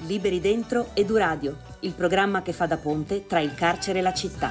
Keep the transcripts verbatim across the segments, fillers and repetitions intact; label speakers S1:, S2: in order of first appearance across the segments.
S1: Liberi Dentro Eduradio, il programma che fa da ponte tra il carcere e la città.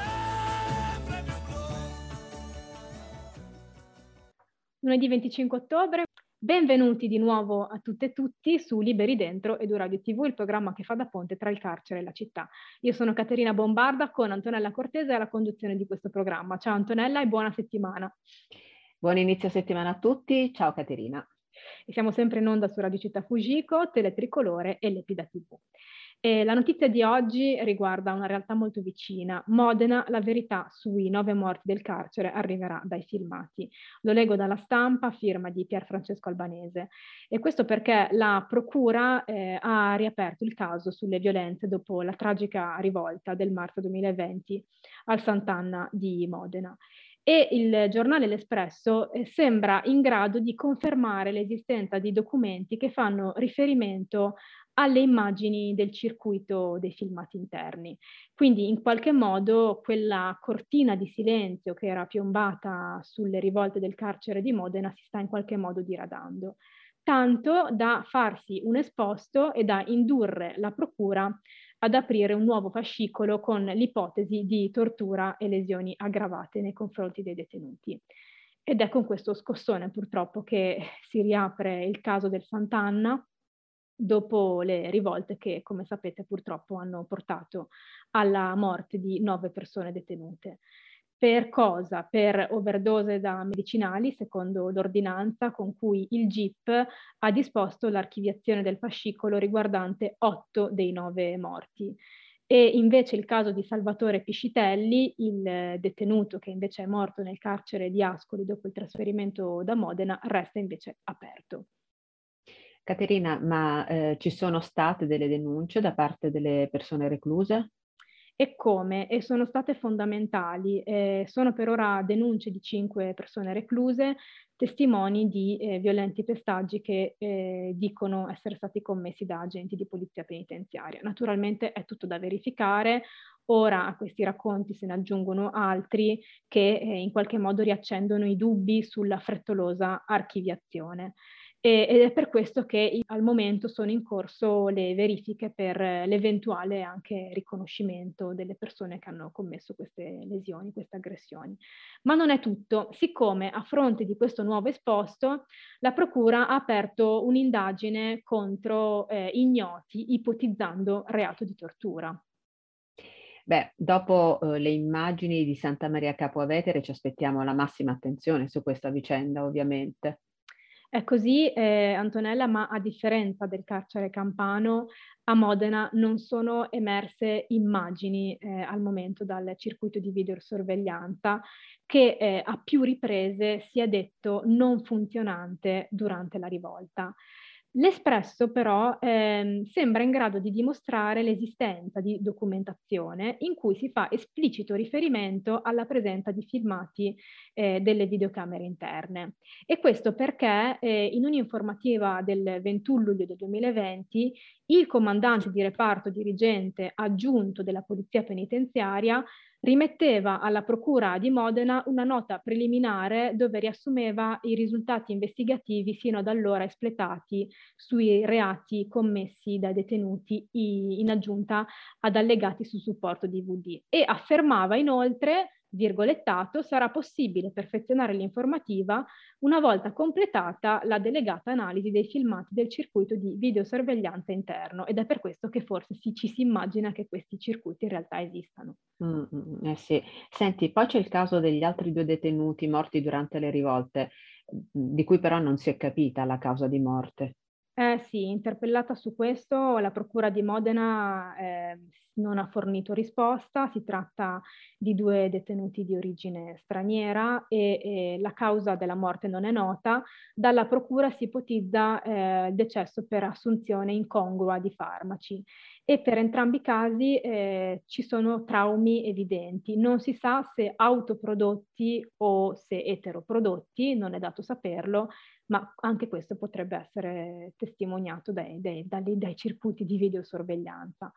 S2: Lunedì venticinque ottobre, benvenuti di nuovo a tutte e tutti su Liberi Dentro Eduradio tivù, il programma che fa da ponte tra il carcere e la città. Io sono Caterina Bombarda con Antonella Cortese alla conduzione di questo programma. Ciao Antonella e buona settimana.
S3: Buon inizio settimana a tutti, ciao Caterina.
S2: E siamo sempre in onda su Radio Città Fujiko, Teletricolore e Lepida tivù. E la notizia di oggi riguarda una realtà molto vicina. Modena, la verità sui nove morti del carcere arriverà dai filmati. Lo leggo dalla Stampa, firma di Pier Francesco Albanese. E questo perché la Procura eh, ha riaperto il caso sulle violenze dopo la tragica rivolta del marzo duemilaventi al Sant'Anna di Modena. E il giornale L'Espresso eh, sembra in grado di confermare l'esistenza di documenti che fanno riferimento alle immagini del circuito dei filmati interni. Quindi in qualche modo quella cortina di silenzio che era piombata sulle rivolte del carcere di Modena si sta in qualche modo diradando, tanto da farsi un esposto e da indurre la Procura ad aprire un nuovo fascicolo con l'ipotesi di tortura e lesioni aggravate nei confronti dei detenuti. Ed è con questo scossone purtroppo che si riapre il caso del Sant'Anna dopo le rivolte che, come sapete, purtroppo hanno portato alla morte di nove persone detenute. Per cosa? Per overdose da medicinali, secondo l'ordinanza con cui il G I P ha disposto l'archiviazione del fascicolo riguardante otto dei nove morti. E invece il caso di Salvatore Piscitelli, il detenuto che invece è morto nel carcere di Ascoli dopo il trasferimento da Modena, resta invece aperto.
S3: Caterina, ma eh, ci sono state delle denunce da parte delle persone recluse?
S2: E come? E sono state fondamentali. Eh, sono per ora denunce di cinque persone recluse, testimoni di eh, violenti pestaggi che eh, dicono essere stati commessi da agenti di polizia penitenziaria. Naturalmente è tutto da verificare. Ora a questi racconti se ne aggiungono altri che eh, in qualche modo riaccendono i dubbi sulla frettolosa archiviazione. Ed è per questo che al momento sono in corso le verifiche per l'eventuale anche riconoscimento delle persone che hanno commesso queste lesioni, queste aggressioni. Ma non è tutto. Siccome a fronte di questo nuovo esposto, la Procura ha aperto un'indagine contro eh, ignoti, ipotizzando reato di tortura.
S3: Beh, dopo eh, le immagini di Santa Maria Capua Vetere ci aspettiamo la massima attenzione su questa vicenda, ovviamente.
S2: È così, eh, Antonella, ma a differenza del carcere campano, a Modena non sono emerse immagini eh, al momento dal circuito di videosorveglianza che eh, a più riprese si è detto non funzionante durante la rivolta. L'Espresso però ehm, sembra in grado di dimostrare l'esistenza di documentazione in cui si fa esplicito riferimento alla presenza di filmati eh, delle videocamere interne. E questo perché eh, in un'informativa del ventuno luglio del duemilaventi il comandante di reparto dirigente aggiunto della Polizia Penitenziaria rimetteva alla Procura di Modena una nota preliminare dove riassumeva i risultati investigativi fino ad allora espletati sui reati commessi dai detenuti in aggiunta ad allegati su supporto D V D e affermava inoltre, virgolettato, sarà possibile perfezionare l'informativa una volta completata la delegata analisi dei filmati del circuito di videosorveglianza interno, ed è per questo che forse si, ci si immagina che questi circuiti in realtà esistano.
S3: Mm, eh sì. Senti, poi c'è il caso degli altri due detenuti morti durante le rivolte, di cui però non si è capita la causa di morte.
S2: Eh sì, interpellata su questo, la Procura di Modena eh, non ha fornito risposta. Si tratta di due detenuti di origine straniera e, e la causa della morte non è nota. Dalla Procura si ipotizza eh, il decesso per assunzione incongrua di farmaci e per entrambi i casi eh, ci sono traumi evidenti. Non si sa se autoprodotti o se eteroprodotti, non è dato saperlo, ma anche questo potrebbe essere testimoniato dai, dai, dai, dai circuiti di videosorveglianza.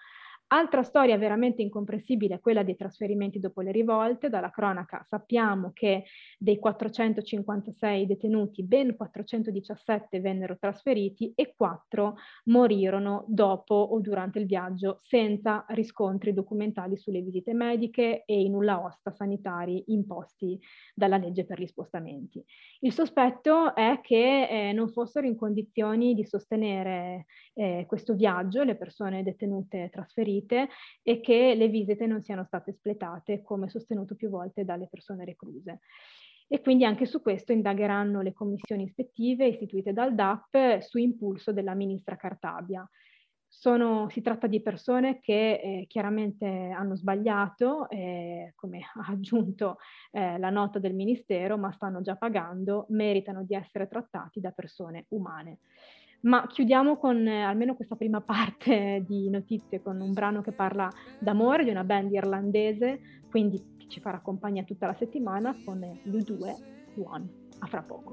S2: Altra storia veramente incomprensibile è quella dei trasferimenti dopo le rivolte. Dalla cronaca sappiamo che dei quattrocentocinquantasei detenuti, ben quattrocentodiciassette vennero trasferiti e quattro morirono dopo o durante il viaggio senza riscontri documentali sulle visite mediche e i nulla osta sanitari imposti dalla legge per gli spostamenti. Il sospetto è che eh, non fossero in condizioni di sostenere eh, questo viaggio le persone detenute trasferite e che le visite non siano state espletate come sostenuto più volte dalle persone recluse. E quindi anche su questo indagheranno le commissioni ispettive istituite dal D A P su impulso della ministra Cartabia. Sono, si tratta di persone che eh, chiaramente hanno sbagliato, eh, come ha aggiunto eh, la nota del Ministero, ma stanno già pagando, meritano di essere trattati da persone umane. Ma chiudiamo con eh, almeno questa prima parte di notizie con un brano che parla d'amore di una band irlandese, quindi che ci farà compagnia tutta la settimana con gli U due One. A fra poco.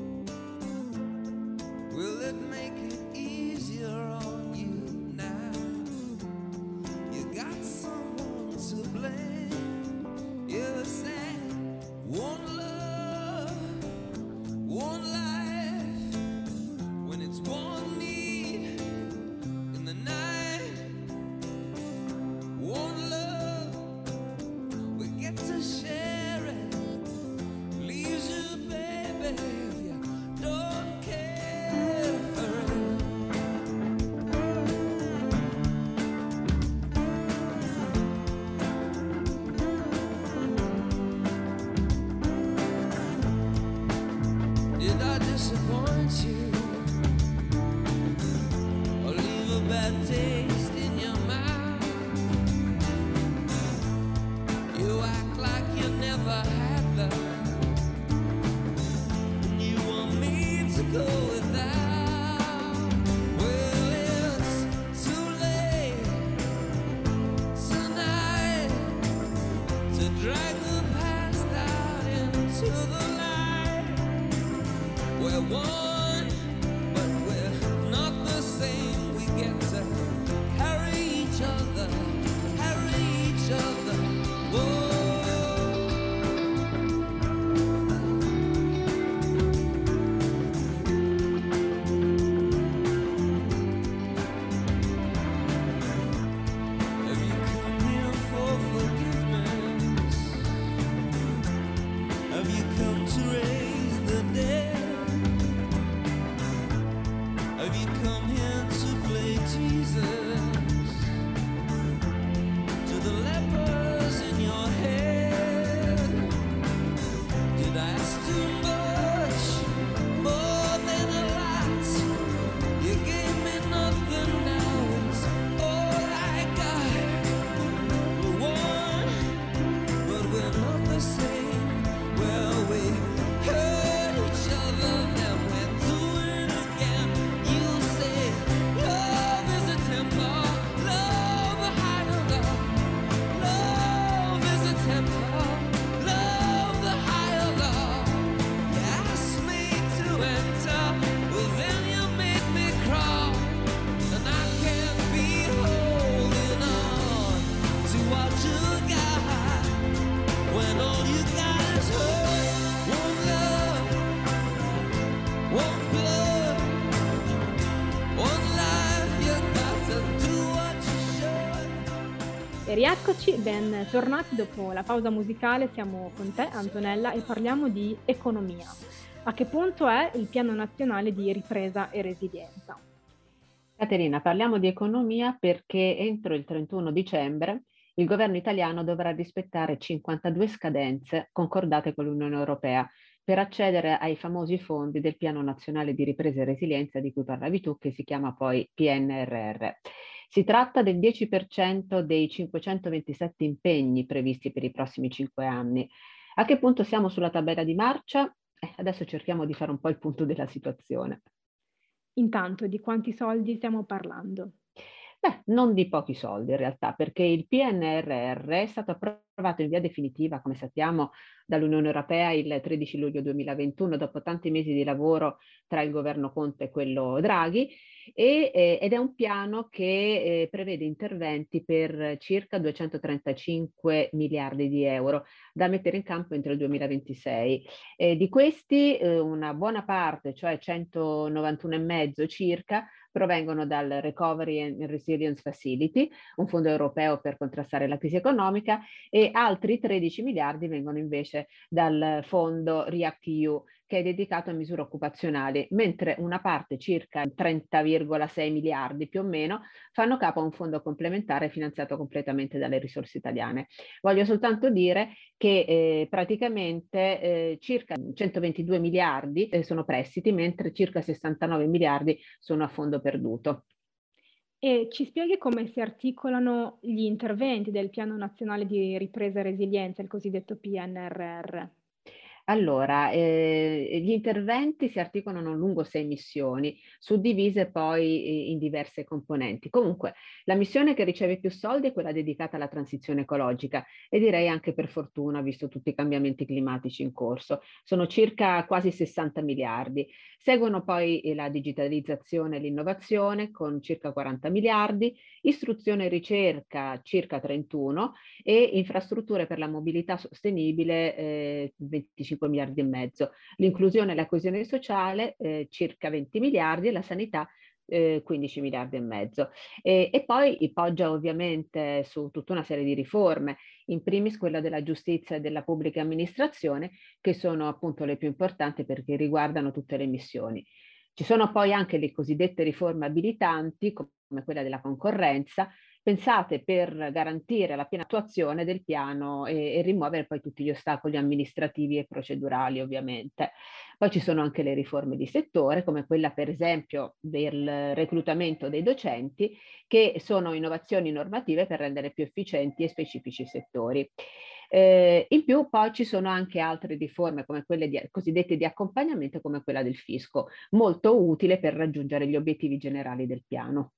S4: Will it make it easier on you now? You got someone to blame. You said one love, one life. When it's one need in the night, one love, we get to share it. Leaves you, baby, if you don't care for it. Did I disappoint you? Or leave a bad taste in your mouth? You act like you never had love, and you want me to go without. Well, it's too late tonight to drag the past out into the light. We're one, but we're not the same. We get to carry each other, carry each other. Whoa. Have you come here for forgiveness? Have you come to raise the dead? Have you come here to play Jesus to the lepers in your head? Did I ask too much, more than a lot? You gave me nothing, now it's all I got. We're one, but we're not the same. Well, we hurt each other, then we do it again. You say love is a temper, love a higher love. Love is a temper, love the higher love. You asked me to enter, well then you made me crawl, and I can't be holding on to what you got when all you got is hurt. One love, one blood, one life. You got to do what you should.
S2: E rieccoci, ben tornati dopo la pausa musicale. Siamo con te, Antonella, e parliamo di economia. A che punto è il Piano Nazionale di Ripresa e Resilienza?
S3: Caterina, parliamo di economia perché entro il trentuno dicembre il governo italiano dovrà rispettare cinquantadue scadenze concordate con l'Unione Europea per accedere ai famosi fondi del Piano Nazionale di Ripresa e Resilienza di cui parlavi tu, che si chiama poi P N R R. Si tratta del dieci per cento dei cinquecentoventisette impegni previsti per i prossimi cinque anni. A che punto siamo sulla tabella di marcia? Eh, adesso cerchiamo di fare un po' il punto della situazione.
S2: Intanto, di quanti soldi stiamo parlando?
S3: Beh, non di pochi soldi in realtà, perché il P N R R è stato approvato approvato in via definitiva, come sappiamo, dall'Unione Europea il tredici luglio duemilaventuno, dopo tanti mesi di lavoro tra il governo Conte e quello Draghi, e, eh, ed è un piano che eh, prevede interventi per circa duecentotrentacinque miliardi di euro da mettere in campo entro il duemilaventisei. Eh, di questi eh, una buona parte, cioè centonovantuno e mezzo circa, provengono dal Recovery and Resilience Facility, un fondo europeo per contrastare la crisi economica, e altri tredici miliardi vengono invece dal fondo REACT-EU, che è dedicato a misure occupazionali, mentre una parte, circa trenta virgola sei miliardi più o meno, fanno capo a un fondo complementare finanziato completamente dalle risorse italiane. Voglio soltanto dire che eh, praticamente eh, circa centoventidue miliardi eh, sono prestiti, mentre circa sessantanove miliardi sono a fondo perduto.
S2: E ci spieghi come si articolano gli interventi del Piano Nazionale di Ripresa e Resilienza, il cosiddetto P N R R?
S3: Allora, eh, gli interventi si articolano lungo sei missioni, suddivise poi in diverse componenti. Comunque, la missione che riceve più soldi è quella dedicata alla transizione ecologica, e direi anche per fortuna, visto tutti i cambiamenti climatici in corso. Sono circa quasi sessanta miliardi. Seguono poi la digitalizzazione e l'innovazione con circa quaranta miliardi, istruzione e ricerca circa trentuno e infrastrutture per la mobilità sostenibile eh, venticinque miliardi e mezzo. L'inclusione e la coesione sociale eh, circa venti miliardi e la sanità eh, quindici miliardi e mezzo. E, e poi poggia ovviamente su tutta una serie di riforme, in primis quella della giustizia e della pubblica amministrazione, che sono appunto le più importanti perché riguardano tutte le missioni. Ci sono poi anche le cosiddette riforme abilitanti, come quella della concorrenza, pensate per garantire la piena attuazione del piano e, e rimuovere poi tutti gli ostacoli amministrativi e procedurali, ovviamente. Poi ci sono anche le riforme di settore, come quella per esempio del reclutamento dei docenti, che sono innovazioni normative per rendere più efficienti e specifici i settori. Eh, in più poi ci sono anche altre riforme come quelle di, cosiddette di accompagnamento, come quella del fisco, molto utile per raggiungere gli obiettivi generali del piano.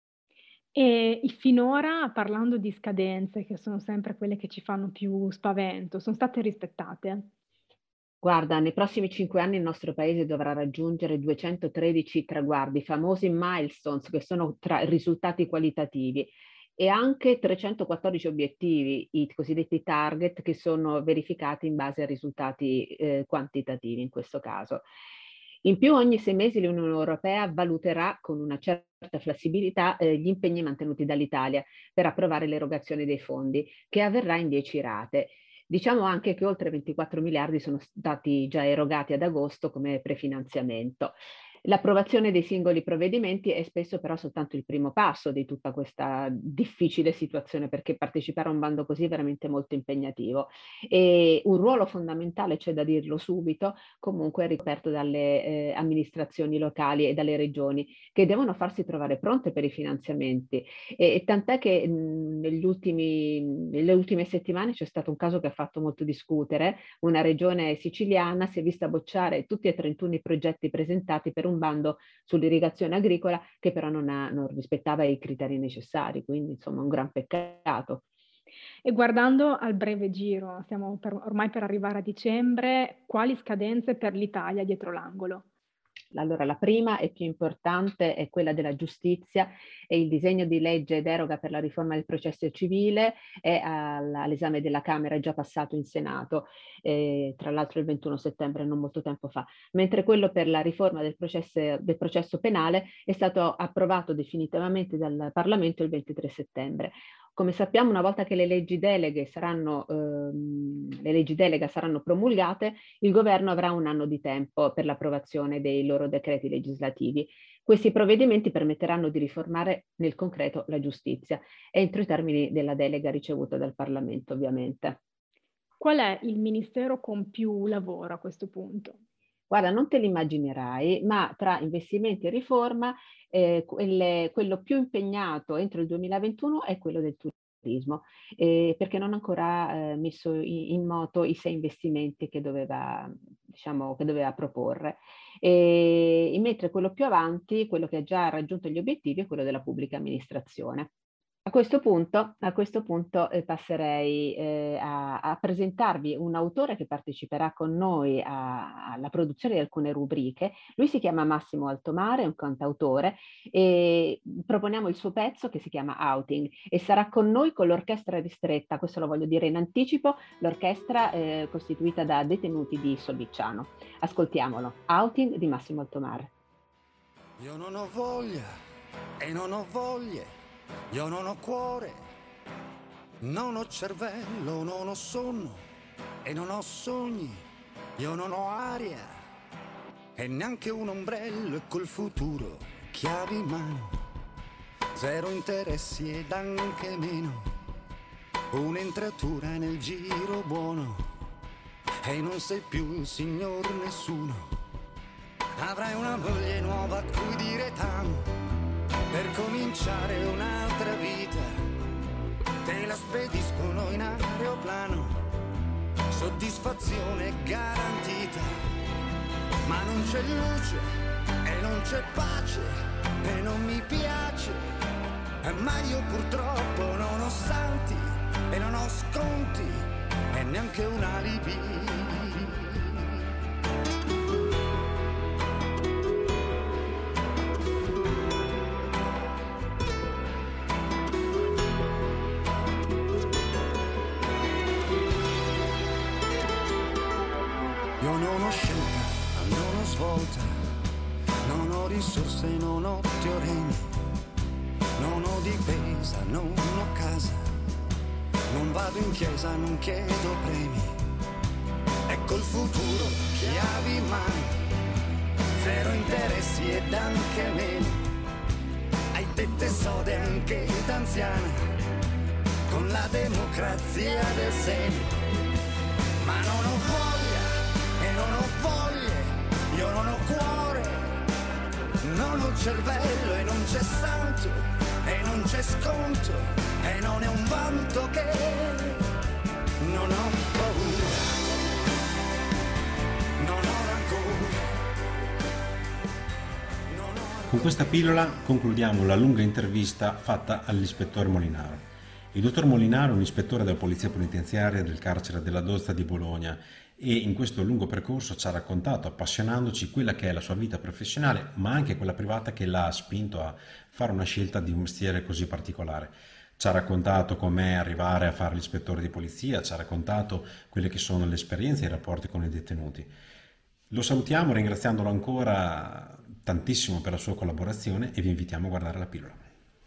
S2: E finora, parlando di scadenze, che sono sempre quelle che ci fanno più spavento, sono state rispettate?
S3: Guarda, nei prossimi cinque anni il nostro paese dovrà raggiungere duecentotredici traguardi, i famosi milestones, che sono tra risultati qualitativi, e anche trecentoquattordici obiettivi, i cosiddetti target, che sono verificati in base a risultati eh, quantitativi in questo caso. In più, ogni sei mesi l'Unione Europea valuterà con una certa flessibilità eh, gli impegni mantenuti dall'Italia per approvare l'erogazione dei fondi, che avverrà in dieci rate. Diciamo anche che oltre ventiquattro miliardi sono stati già erogati ad agosto come prefinanziamento. L'approvazione dei singoli provvedimenti è spesso però soltanto il primo passo di tutta questa difficile situazione, perché partecipare a un bando così è veramente molto impegnativo. E un ruolo fondamentale, c'è da dirlo subito, comunque è ricoperto dalle eh, amministrazioni locali e dalle regioni, che devono farsi trovare pronte per i finanziamenti. E, e tant'è che mh, negli ultimi, nelle ultime settimane c'è stato un caso che ha fatto molto discutere. Una regione siciliana si è vista bocciare tutti e trentuno i progetti presentati per un bando sull'irrigazione agricola, che però non, ha, non rispettava i criteri necessari, quindi insomma un gran peccato.
S2: E guardando al breve giro, stiamo per, ormai per arrivare a dicembre, quali scadenze per l'Italia dietro l'angolo?
S3: Allora, la prima e più importante è quella della giustizia, e il disegno di legge deroga per la riforma del processo civile è all'esame della Camera, è già passato in Senato, eh, tra l'altro il ventuno settembre, non molto tempo fa, mentre quello per la riforma del processo, del processo penale è stato approvato definitivamente dal Parlamento il ventitré settembre. Come sappiamo, una volta che le leggi deleghe saranno, ehm, le leggi delega saranno promulgate, il governo avrà un anno di tempo per l'approvazione dei loro decreti legislativi. Questi provvedimenti permetteranno di riformare nel concreto la giustizia, entro i termini della delega ricevuta dal Parlamento, ovviamente.
S2: Qual è il ministero con più lavoro a questo punto?
S3: Guarda, non te l'immaginerai, ma tra investimenti e riforma, eh, quelle, quello più impegnato entro il duemilaventuno è quello del turismo, eh, perché non ha ancora eh, messo in, in moto i sei investimenti che doveva, diciamo, che doveva proporre. E, mentre quello più avanti, quello che ha già raggiunto gli obiettivi, è quello della pubblica amministrazione. A questo punto, a questo punto eh, passerei eh, a, a presentarvi un autore che parteciperà con noi a- alla produzione di alcune rubriche. Lui si chiama Massimo Altomare, è un cantautore, e proponiamo il suo pezzo che si chiama Outing e sarà con noi con l'orchestra ristretta, questo lo voglio dire in anticipo, l'orchestra eh, costituita da detenuti di Sollicciano. Ascoltiamolo, Outing di Massimo Altomare.
S5: Io non ho voglia e non ho voglie. Io non ho cuore, non ho cervello, non ho sonno e non ho sogni. Io non ho aria e neanche un ombrello e col futuro chiavi in mano. Zero interessi ed anche meno, un'entratura nel giro buono e non sei più il signor nessuno. Avrai una moglie nuova a cui dire tanto per cominciare un'altra vita, te la spediscono in aeroplano, soddisfazione garantita, ma non c'è luce e non c'è pace e non mi piace, ma io purtroppo non ho santi e non ho sconti e neanche un alibi. Io non ho scelta, non ho svolta, non ho risorse, non ho teoremi, non ho difesa, non ho casa, non vado in chiesa, non chiedo premi. Ecco il futuro, chiavi in mano, zero interessi ed anche meno. Hai tette sode anche d'anziana, con la democrazia del seno. Ma non ho voglia e non ho voglie, io non ho cuore, non ho cervello e non c'è santo e non c'è sconto e non è un vanto che non ho paura, non ho rancore, non ho...
S6: Con questa pillola concludiamo la lunga intervista fatta all'ispettore Molinaro. Il dottor Molinaro è un ispettore della Polizia Penitenziaria del carcere della Dozza di Bologna e in questo lungo percorso ci ha raccontato, appassionandoci, quella che è la sua vita professionale, ma anche quella privata che l'ha spinto a fare una scelta di un mestiere così particolare. Ci ha raccontato com'è arrivare a fare l'ispettore di polizia, ci ha raccontato quelle che sono le esperienze e i rapporti con i detenuti. Lo salutiamo ringraziandolo ancora tantissimo per la sua collaborazione e vi invitiamo a guardare la pillola.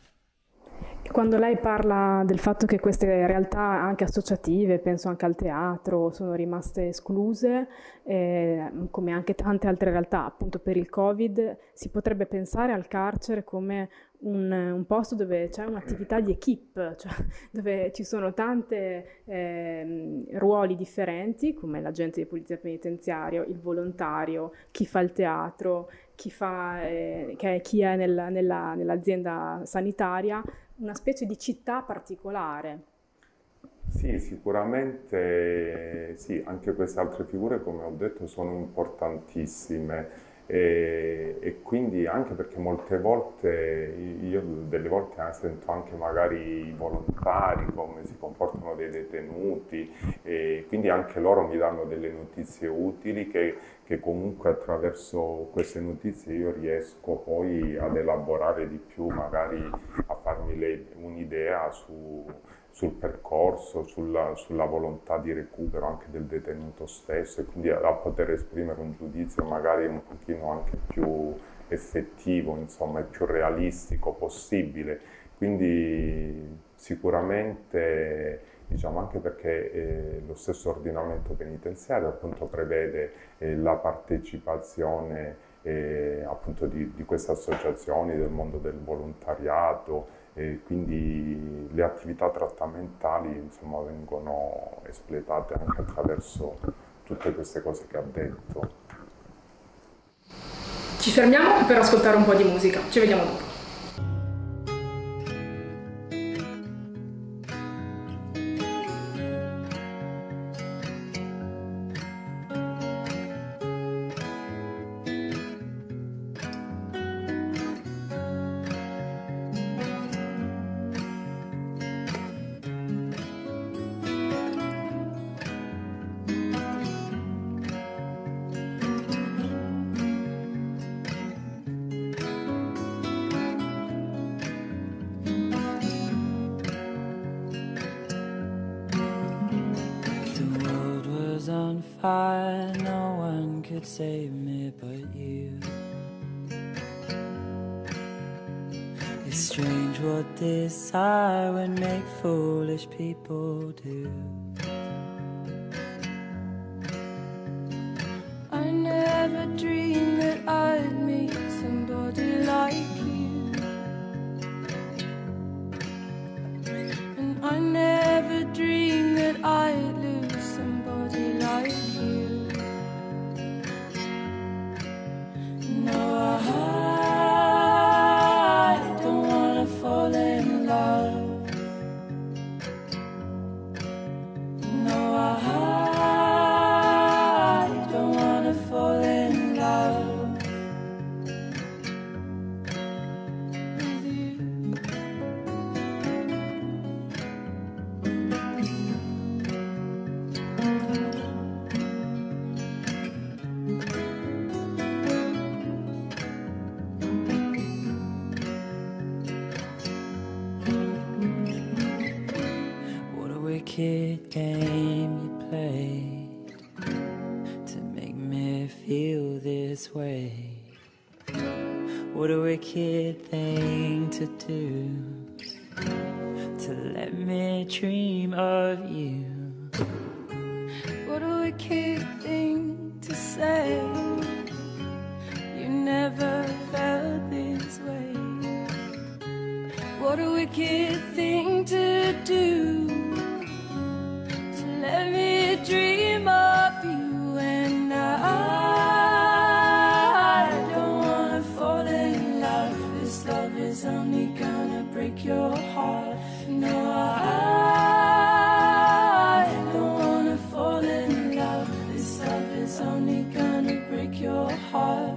S2: Quando lei parla del fatto che queste realtà anche associative, penso anche al teatro, sono rimaste escluse, eh, come anche tante altre realtà, appunto per il Covid, si potrebbe pensare al carcere come un, un posto dove c'è un'attività di equipe, cioè dove ci sono tante eh, ruoli differenti, come l'agente di polizia penitenziaria, il volontario, chi fa il teatro, chi, fa, eh, che è, chi è nel, nella, nell'azienda sanitaria, una specie di città particolare.
S7: Sì, sicuramente sì, anche queste altre figure, come ho detto, sono importantissime e, e quindi anche perché molte volte, io delle volte sento anche magari i volontari come si comportano dei detenuti e quindi anche loro mi danno delle notizie utili che, che comunque attraverso queste notizie io riesco poi ad elaborare di più, magari a farmi le, un'idea su sul percorso, sulla, sulla volontà di recupero anche del detenuto stesso e quindi a, a poter esprimere un giudizio magari un pochino anche più effettivo, insomma, e più realistico possibile. Quindi sicuramente, diciamo, anche perché eh, lo stesso ordinamento penitenziario appunto prevede eh, la partecipazione eh, appunto di, di queste associazioni del mondo del volontariato. E quindi le attività trattamentali, insomma, vengono espletate anche attraverso tutte queste cose che ha detto.
S2: Ci fermiamo per ascoltare un po' di musica, ci vediamo dopo.
S4: high, no one could save me but you. It's strange what desire would make foolish people do. I never dreamed that I'd meet somebody like you, and I never dreamed that I'd lose somebody like you. No, I don't wanna fall in love. No, I don't wanna fall in love with you. What a wicked game you played to make me feel this way. What a wicked thing to do, to let me dream of you. What a wicked thing to say, you never felt this way. What a wicked thing to do, to let me dream of you. And I don't wanna fall in love. This love is only gonna break your heart. No, I don't wanna fall in love. This love is only gonna break your heart.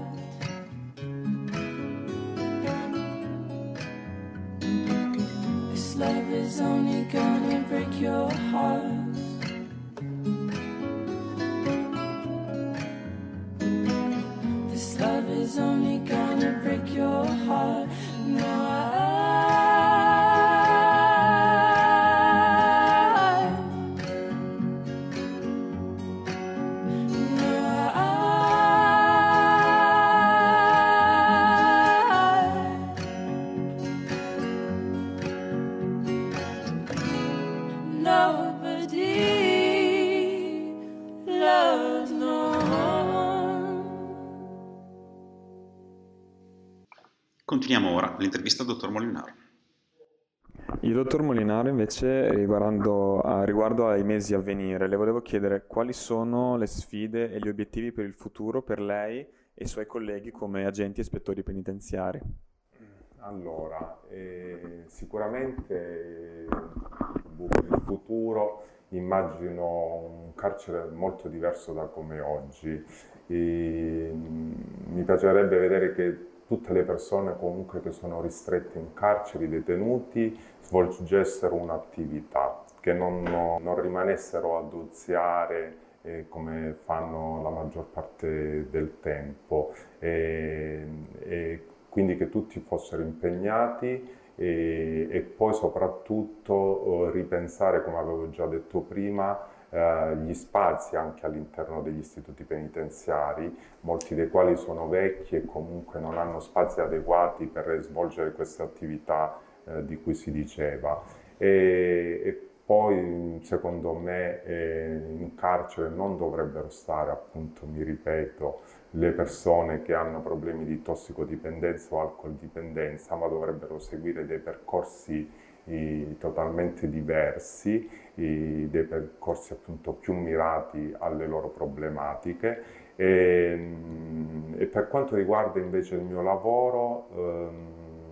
S4: This love is only gonna break your heart. This love is only gonna break your heart. No, I, no, I, nobody loves no one.
S8: Continuiamo ora l'intervista al dottor Molinaro.
S9: Il dottor Molinaro invece riguardo, a, riguardo ai mesi a venire le volevo chiedere quali sono le sfide e gli obiettivi per il futuro per lei e i suoi colleghi come agenti e ispettori penitenziari.
S7: Allora, eh, sicuramente per il futuro immagino un carcere molto diverso da come è oggi. E, mi piacerebbe vedere che tutte le persone comunque che sono ristrette in carceri, detenuti, svolgessero un'attività, che non, non rimanessero ad oziare eh, come fanno la maggior parte del tempo, e, e quindi che tutti fossero impegnati e, e poi soprattutto eh, ripensare, come avevo già detto prima, eh, gli spazi anche all'interno degli istituti penitenziari, molti dei quali sono vecchi e comunque non hanno spazi adeguati per svolgere queste attività eh, di cui si diceva. E, e poi secondo me eh, in carcere non dovrebbero stare, appunto, mi ripeto, le persone che hanno problemi di tossicodipendenza o alcoldipendenza, ma dovrebbero seguire dei percorsi eh, totalmente diversi, eh, dei percorsi appunto più mirati alle loro problematiche. E, e per quanto riguarda invece il mio lavoro, ehm,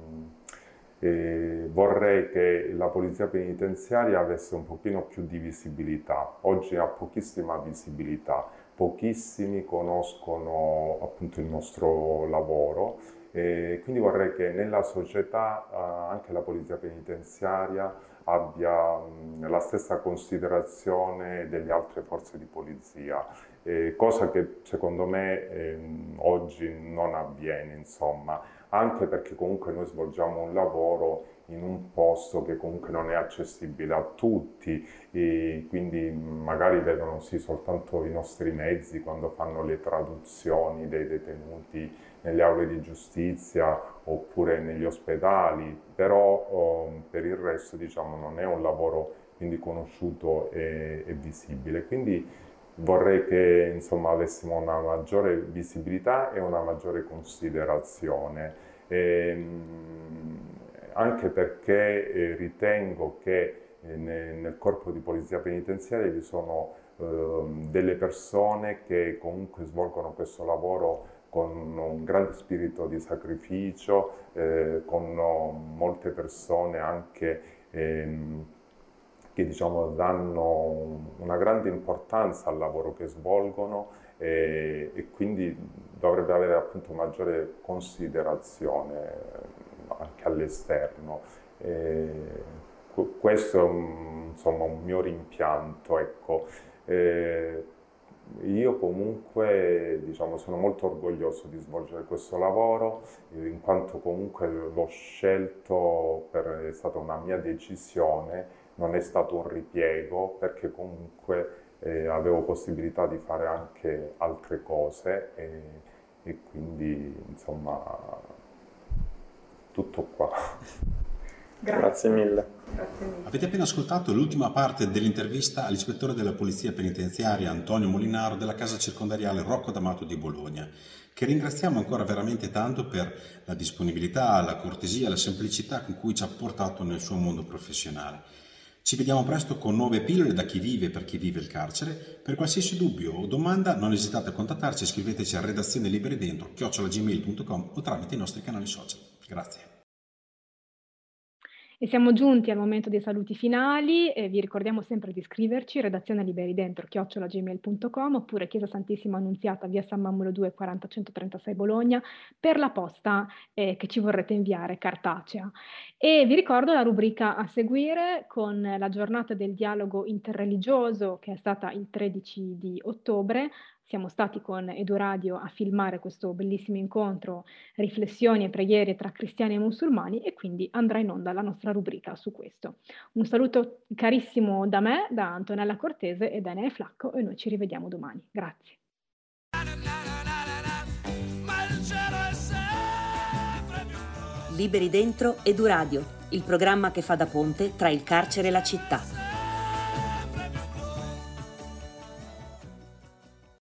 S7: eh, vorrei che la polizia penitenziaria avesse un pochino più di visibilità. Oggi ha pochissima visibilità. Pochissimi conoscono appunto il nostro lavoro, e quindi vorrei che nella società eh, anche la polizia penitenziaria abbia mh, la stessa considerazione delle altre forze di polizia. eh, cosa che secondo me eh, oggi non avviene, insomma, anche perché comunque noi svolgiamo un lavoro in un posto che comunque non è accessibile a tutti, e quindi magari vedono sì soltanto i nostri mezzi quando fanno le traduzioni dei detenuti nelle aule di giustizia oppure negli ospedali, però oh, per il resto diciamo non è un lavoro quindi conosciuto e, e visibile. Quindi vorrei che insomma avessimo una maggiore visibilità e una maggiore considerazione. E, anche perché eh, ritengo che eh, nel, nel corpo di polizia penitenziaria vi sono eh, delle persone che comunque svolgono questo lavoro con un grande spirito di sacrificio, eh, con no, molte persone anche ehm, che diciamo danno una grande importanza al lavoro che svolgono e, e quindi dovrebbe avere appunto maggiore considerazione anche all'esterno. E questo è un, insomma, un mio rimpianto, ecco. E io comunque diciamo, sono molto orgoglioso di svolgere questo lavoro, in quanto comunque l'ho scelto, per, è stata una mia decisione, non è stato un ripiego, perché comunque eh, avevo possibilità di fare anche altre cose e, e quindi insomma tutto qua.
S9: Grazie, Grazie mille.
S2: Grazie mille.
S6: Avete appena ascoltato l'ultima parte dell'intervista all'ispettore della Polizia Penitenziaria Antonio Molinaro della casa circondariale Rocco D'Amato di Bologna, che ringraziamo ancora veramente tanto per la disponibilità, la cortesia, la semplicità con cui ci ha portato nel suo mondo professionale. Ci vediamo presto con nuove pillole da chi vive e per chi vive il carcere. Per qualsiasi dubbio o domanda non esitate a contattarci, scriveteci a redazione liberi dentro chiocciola gmail punto com o tramite i nostri canali social. Grazie.
S2: E siamo giunti al momento dei saluti finali e vi ricordiamo sempre di iscriverci redazione liberi dentro chiocciola gmail punto com oppure Chiesa Santissima Annunziata via San Mammolo due quaranta centotrentasei Bologna per la posta eh, che ci vorrete inviare cartacea. E vi ricordo la rubrica a seguire con la giornata del dialogo interreligioso che è stata il tredici di ottobre. Siamo stati con Eduradio a filmare questo bellissimo incontro, riflessioni e preghiere tra cristiani e musulmani, e quindi andrà in onda la nostra rubrica su questo. Un saluto carissimo da me, da Antonella Cortese e da Enea Flacco, e noi ci rivediamo domani. Grazie.
S1: Liberi dentro Eduradio, il programma che fa da ponte tra il carcere e la città.